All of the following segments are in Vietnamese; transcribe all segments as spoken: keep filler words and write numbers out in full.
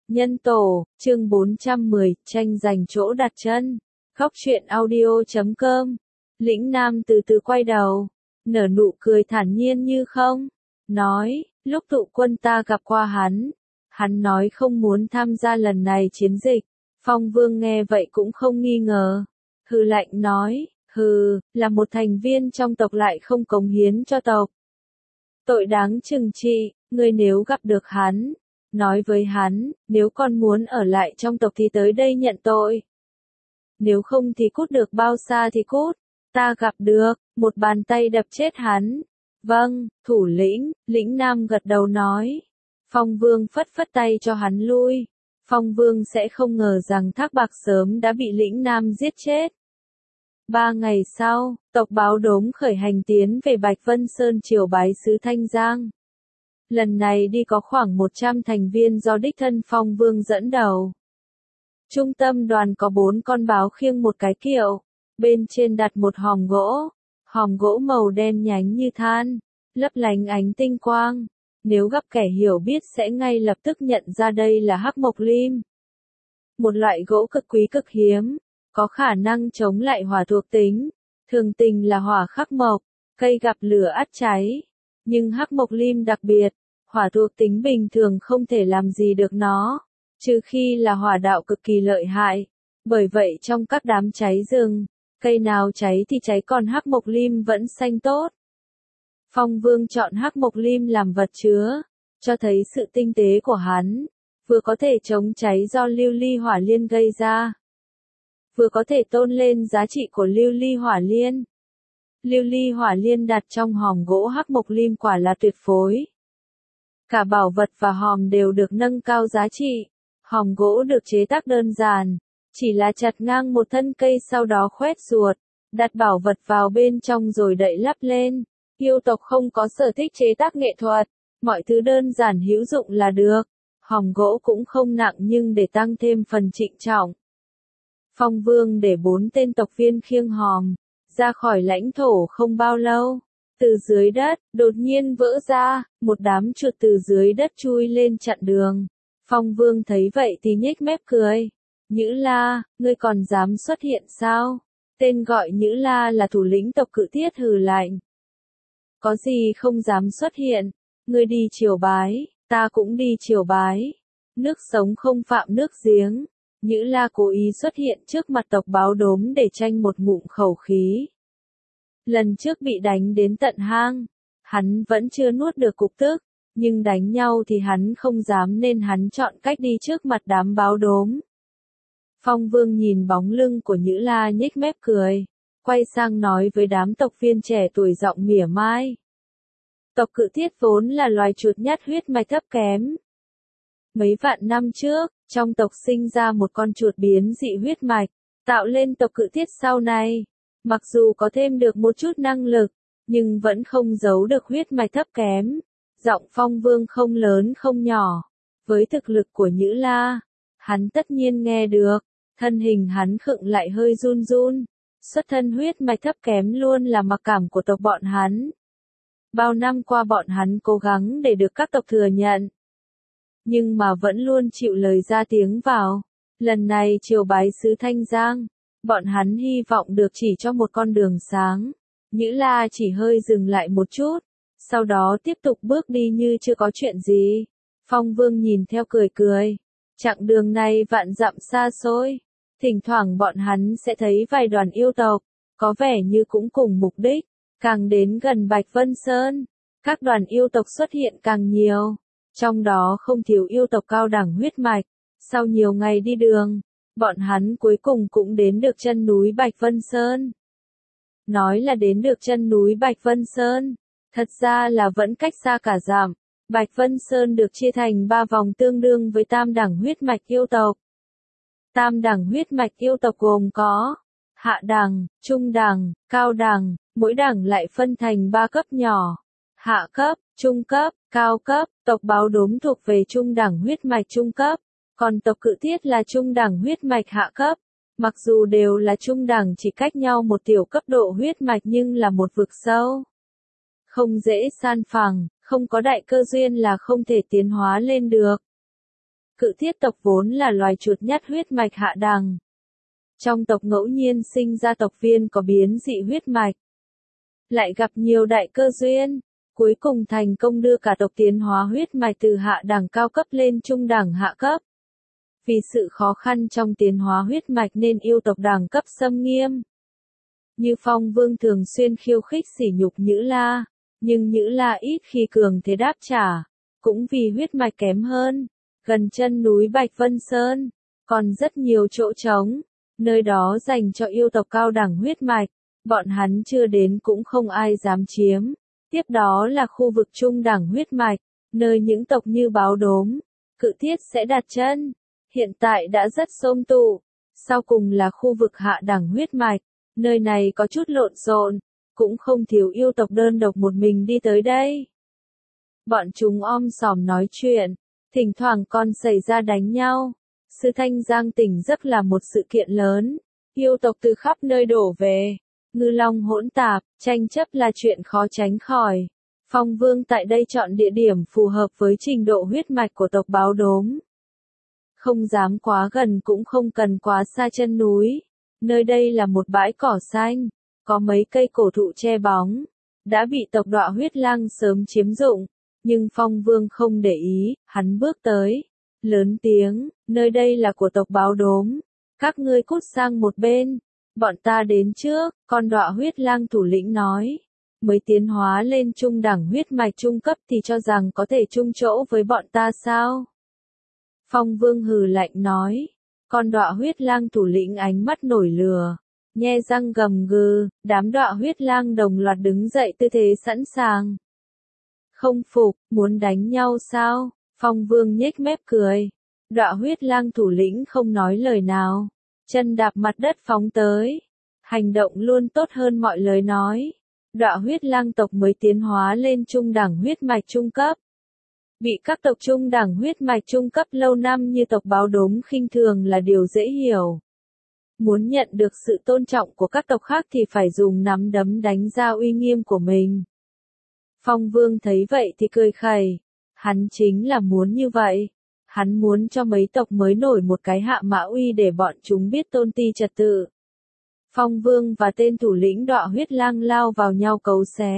Nhân tổ, chương bốn trăm mười, tranh giành chỗ đặt chân. Góc truyện audio chấm com. Lĩnh Nam từ từ quay đầu, nở nụ cười thản nhiên như không. Nói, lúc tụ quân ta gặp qua hắn. Hắn nói không muốn tham gia lần này chiến dịch. Phong Vương nghe vậy cũng không nghi ngờ. Hừ lạnh nói, hừ, là một thành viên trong tộc lại không cống hiến cho tộc. Tội đáng trừng trị, ngươi nếu gặp được hắn. Nói với hắn, nếu con muốn ở lại trong tộc thì tới đây nhận tội. Nếu không thì cút được bao xa thì cút. Ta gặp được, một bàn tay đập chết hắn. Vâng, thủ lĩnh, Lĩnh Nam gật đầu nói. Phong Vương phất phất tay cho hắn lui. Phong Vương sẽ không ngờ rằng Thác Bạc sớm đã bị Lĩnh Nam giết chết. Ba ngày sau, tộc Báo Đốm khởi hành tiến về Bạch Vân Sơn triều bái sứ Thanh Giang. Lần này đi có khoảng một trăm thành viên do đích thân Phong Vương dẫn đầu. Trung tâm đoàn có bốn con báo khiêng một cái kiệu, bên trên đặt một hòm gỗ, hòm gỗ màu đen nhánh như than, lấp lánh ánh tinh quang. Nếu gặp kẻ hiểu biết sẽ ngay lập tức nhận ra đây là hắc mộc lim. Một loại gỗ cực quý cực hiếm, có khả năng chống lại hỏa thuộc tính, thường tình là hỏa khắc mộc, cây gặp lửa ắt cháy. Nhưng hắc mộc lim đặc biệt, hỏa thuộc tính bình thường không thể làm gì được nó, trừ khi là hỏa đạo cực kỳ lợi hại. Bởi vậy trong các đám cháy rừng, cây nào cháy thì cháy còn hắc mộc lim vẫn xanh tốt. Phong Vương chọn hắc mộc lim làm vật chứa, cho thấy sự tinh tế của hắn, vừa có thể chống cháy do lưu ly hỏa liên gây ra, vừa có thể tôn lên giá trị của lưu ly hỏa liên. Lưu ly hỏa liên đặt trong hòm gỗ hắc mộc lim quả là tuyệt phối. Cả bảo vật và hòm đều được nâng cao giá trị. Hòm gỗ được chế tác đơn giản, chỉ là chặt ngang một thân cây sau đó khoét ruột, đặt bảo vật vào bên trong rồi đậy lắp lên. Yêu tộc không có sở thích chế tác nghệ thuật, mọi thứ đơn giản hữu dụng là được. Hòm gỗ cũng không nặng nhưng để tăng thêm phần trịnh trọng. Phong Vương để bốn tên tộc viên khiêng hòm, ra khỏi lãnh thổ không bao lâu. Từ dưới đất, đột nhiên vỡ ra, một đám chuột từ dưới đất chui lên chặn đường. Phong Vương thấy vậy thì nhếch mép cười. Nhữ La, ngươi còn dám xuất hiện sao? Tên gọi Nhữ La là thủ lĩnh tộc Cự Tiết hừ lạnh. Có gì không dám xuất hiện? Ngươi đi triều bái, ta cũng đi triều bái. Nước sống không phạm nước giếng. Nhữ La cố ý xuất hiện trước mặt tộc Báo Đốm để tranh một ngụm khẩu khí. Lần trước bị đánh đến tận hang, hắn vẫn chưa nuốt được cục tức, nhưng đánh nhau thì hắn không dám nên hắn chọn cách đi trước mặt đám Báo Đốm. Phong Vương nhìn bóng lưng của Nhữ La nhếch mép cười, quay sang nói với đám tộc viên trẻ tuổi giọng mỉa mai. Tộc Cự Tiết vốn là loài chuột nhắt huyết mạch thấp kém. Mấy vạn năm trước, trong tộc sinh ra một con chuột biến dị huyết mạch, tạo lên tộc Cự Tiết sau này. Mặc dù có thêm được một chút năng lực, nhưng vẫn không giấu được huyết mạch thấp kém. Giọng Phong Vương không lớn không nhỏ. Với thực lực của Nhữ La, hắn tất nhiên nghe được. Thân hình hắn khựng lại hơi run run. Xuất thân huyết mạch thấp kém luôn là mặc cảm của tộc bọn hắn. Bao năm qua bọn hắn cố gắng để được các tộc thừa nhận. Nhưng mà vẫn luôn chịu lời ra tiếng vào. Lần này triều bái sứ Thanh Giang, bọn hắn hy vọng được chỉ cho một con đường sáng. Nhữ La chỉ hơi dừng lại một chút, sau đó tiếp tục bước đi như chưa có chuyện gì. Phong Vương nhìn theo cười cười. Chặng đường này vạn dặm xa xôi, thỉnh thoảng bọn hắn sẽ thấy vài đoàn yêu tộc, có vẻ như cũng cùng mục đích. Càng đến gần Bạch Vân Sơn, các đoàn yêu tộc xuất hiện càng nhiều, trong đó không thiếu yêu tộc cao đẳng huyết mạch. Sau nhiều ngày đi đường, bọn hắn cuối cùng cũng đến được chân núi Bạch Vân Sơn. Nói là đến được chân núi Bạch Vân Sơn, thật ra là vẫn cách xa cả dặm. Bạch Vân Sơn được chia thành ba vòng tương đương với tam đẳng huyết mạch yêu tộc. Tam đẳng huyết mạch yêu tộc gồm có hạ đẳng, trung đẳng, cao đẳng, mỗi đẳng lại phân thành ba cấp nhỏ. Hạ cấp, trung cấp, cao cấp. Tộc Báo Đốm thuộc về trung đẳng huyết mạch trung cấp, còn tộc Cự Tiết là trung đẳng huyết mạch hạ cấp. Mặc dù đều là trung đẳng chỉ cách nhau một tiểu cấp độ huyết mạch nhưng là một vực sâu. Không dễ san phẳng, không có đại cơ duyên là không thể tiến hóa lên được. Cự thiết tộc vốn là loài chuột nhắt huyết mạch hạ đẳng. Trong tộc ngẫu nhiên sinh ra tộc viên có biến dị huyết mạch. Lại gặp nhiều đại cơ duyên, cuối cùng thành công đưa cả tộc tiến hóa huyết mạch từ hạ đẳng cao cấp lên trung đẳng hạ cấp. Vì sự khó khăn trong tiến hóa huyết mạch nên yêu tộc đẳng cấp xâm nghiêm. Như Phong Vương thường xuyên khiêu khích sỉ nhục Nhữ La, nhưng Nhữ La ít khi cường thế đáp trả, cũng vì huyết mạch kém hơn, gần chân núi Bạch Vân Sơn, còn rất nhiều chỗ trống, nơi đó dành cho yêu tộc cao đẳng huyết mạch, bọn hắn chưa đến cũng không ai dám chiếm. Tiếp đó là khu vực trung đẳng huyết mạch, nơi những tộc như Báo Đốm, Cự Thiết sẽ đặt chân, hiện tại đã rất xôm tụ. Sau cùng là khu vực hạ đẳng huyết mạch, nơi này có chút lộn xộn, cũng không thiếu yêu tộc đơn độc một mình đi tới đây. Bọn chúng om sòm nói chuyện, thỉnh thoảng còn xảy ra đánh nhau. Sư Thanh Giang tỉnh giấc là một sự kiện lớn, yêu tộc từ khắp nơi đổ về, ngư long hỗn tạp, tranh chấp là chuyện khó tránh khỏi. Phong Vương tại đây chọn địa điểm phù hợp với trình độ huyết mạch của tộc Báo Đốm. Không dám quá gần cũng không cần quá xa chân núi. Nơi đây là một bãi cỏ xanh, có mấy cây cổ thụ che bóng, đã bị tộc Đọa Huyết Lang sớm chiếm dụng, nhưng Phong Vương không để ý, hắn bước tới, lớn tiếng, nơi đây là của tộc Báo Đốm, các ngươi cút sang một bên, bọn ta đến trước, con Đọa Huyết Lang thủ lĩnh nói, mới tiến hóa lên trung đẳng huyết mạch trung cấp thì cho rằng có thể chung chỗ với bọn ta sao? Phong Vương hừ lạnh nói. Con Đọa Huyết Lang thủ lĩnh ánh mắt nổi lửa, nhe răng gầm gừ, đám Đọa Huyết Lang đồng loạt đứng dậy tư thế sẵn sàng. Không phục, muốn đánh nhau sao? Phong Vương nhếch mép cười. Đọa Huyết Lang thủ lĩnh không nói lời nào, chân đạp mặt đất phóng tới. Hành động luôn tốt hơn mọi lời nói. Đọa Huyết Lang tộc mới tiến hóa lên trung đẳng huyết mạch trung cấp. Bị các tộc trung đẳng huyết mạch trung cấp lâu năm như tộc Báo Đốm khinh thường là điều dễ hiểu. Muốn nhận được sự tôn trọng của các tộc khác thì phải dùng nắm đấm đánh ra uy nghiêm của mình. Phong Vương thấy vậy thì cười khẩy. Hắn chính là muốn như vậy. Hắn muốn cho mấy tộc mới nổi một cái hạ mã uy để bọn chúng biết tôn ti trật tự. Phong Vương và tên thủ lĩnh Đọa Huyết Lang lao vào nhau cấu xé.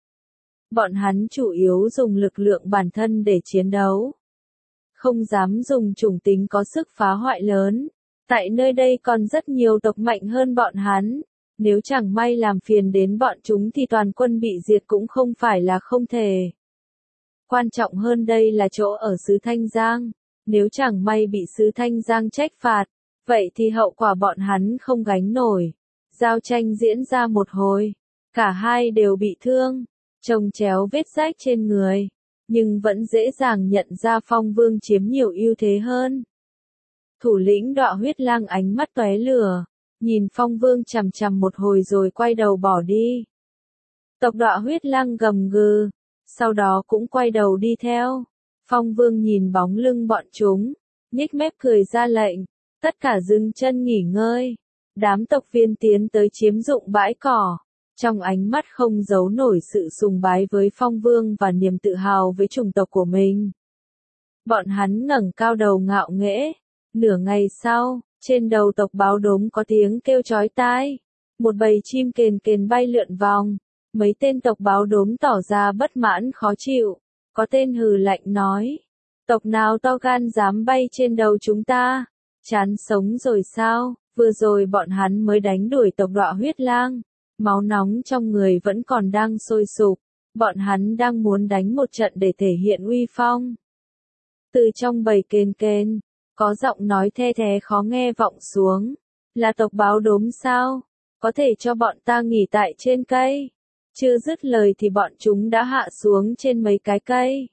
Bọn hắn chủ yếu dùng lực lượng bản thân để chiến đấu. Không dám dùng chủng tính có sức phá hoại lớn. Tại nơi đây còn rất nhiều tộc mạnh hơn bọn hắn. Nếu chẳng may làm phiền đến bọn chúng thì toàn quân bị diệt cũng không phải là không thể. Quan trọng hơn đây là chỗ ở xứ Thanh Giang. Nếu chẳng may bị xứ Thanh Giang trách phạt, vậy thì hậu quả bọn hắn không gánh nổi. Giao tranh diễn ra một hồi. Cả hai đều bị thương. Chồng chéo vết rách trên người, nhưng vẫn dễ dàng nhận ra Phong Vương chiếm nhiều ưu thế hơn. Thủ lĩnh Đọa Huyết Lang ánh mắt tóe lửa, nhìn Phong Vương chằm chằm một hồi rồi quay đầu bỏ đi. Tộc Đọa Huyết Lang gầm gừ, sau đó cũng quay đầu đi theo. Phong Vương nhìn bóng lưng bọn chúng, nhếch mép cười ra lệnh, tất cả dừng chân nghỉ ngơi. Đám tộc viên tiến tới chiếm dụng bãi cỏ. Trong ánh mắt không giấu nổi sự sùng bái với Phong Vương và niềm tự hào với chủng tộc của mình. Bọn hắn ngẩng cao đầu ngạo nghễ. Nửa ngày sau, trên đầu tộc Báo Đốm có tiếng kêu chói tai. Một bầy chim kền kền bay lượn vòng. Mấy tên tộc Báo Đốm tỏ ra bất mãn khó chịu. Có tên hừ lạnh nói. Tộc nào to gan dám bay trên đầu chúng ta? Chán sống rồi sao? Vừa rồi bọn hắn mới đánh đuổi tộc Đọa Huyết Lang. Máu nóng trong người vẫn còn đang sôi sục, bọn hắn đang muốn đánh một trận để thể hiện uy phong. Từ trong bầy kền kền, có giọng nói the thé khó nghe vọng xuống, là tộc Báo Đốm sao? Có thể cho bọn ta nghỉ tại trên cây. Chưa dứt lời thì bọn chúng đã hạ xuống trên mấy cái cây.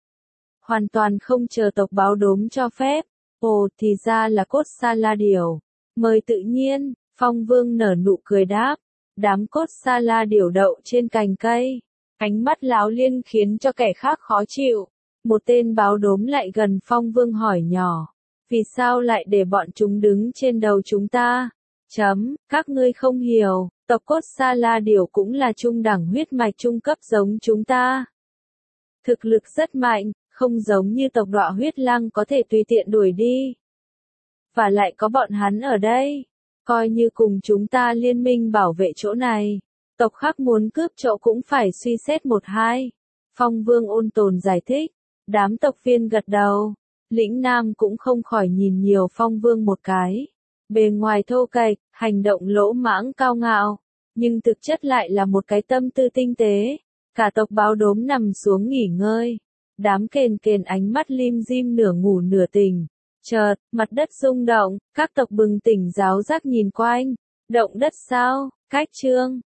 Hoàn toàn không chờ tộc Báo Đốm cho phép. Ồ, thì ra là cốt sa la điểu. Mời tự nhiên, Phong Vương nở nụ cười đáp. Đám cốt sa la điểu đậu trên cành cây. Ánh mắt láo liên khiến cho kẻ khác khó chịu. Một tên Báo Đốm lại gần Phong Vương hỏi nhỏ. Vì sao lại để bọn chúng đứng trên đầu chúng ta? Chấm, các ngươi không hiểu, tộc cốt sa la điểu cũng là trung đẳng huyết mạch trung cấp giống chúng ta. Thực lực rất mạnh, không giống như tộc Đọa Huyết Lăng có thể tùy tiện đuổi đi. Và lại có bọn hắn ở đây, coi như cùng chúng ta liên minh bảo vệ chỗ này, tộc khác muốn cướp chỗ cũng phải suy xét một hai. Phong Vương ôn tồn giải thích, đám tộc viên gật đầu, Lĩnh Nam cũng không khỏi nhìn nhiều Phong Vương một cái. Bề ngoài thô kệch, hành động lỗ mãng cao ngạo, nhưng thực chất lại là một cái tâm tư tinh tế. Cả tộc báo đốm nằm xuống nghỉ ngơi, đám kền kền ánh mắt lim dim nửa ngủ nửa tỉnh. Chợt, mặt đất rung động, các tộc bừng tỉnh giáo giác nhìn quanh. Động đất sao? Cách chương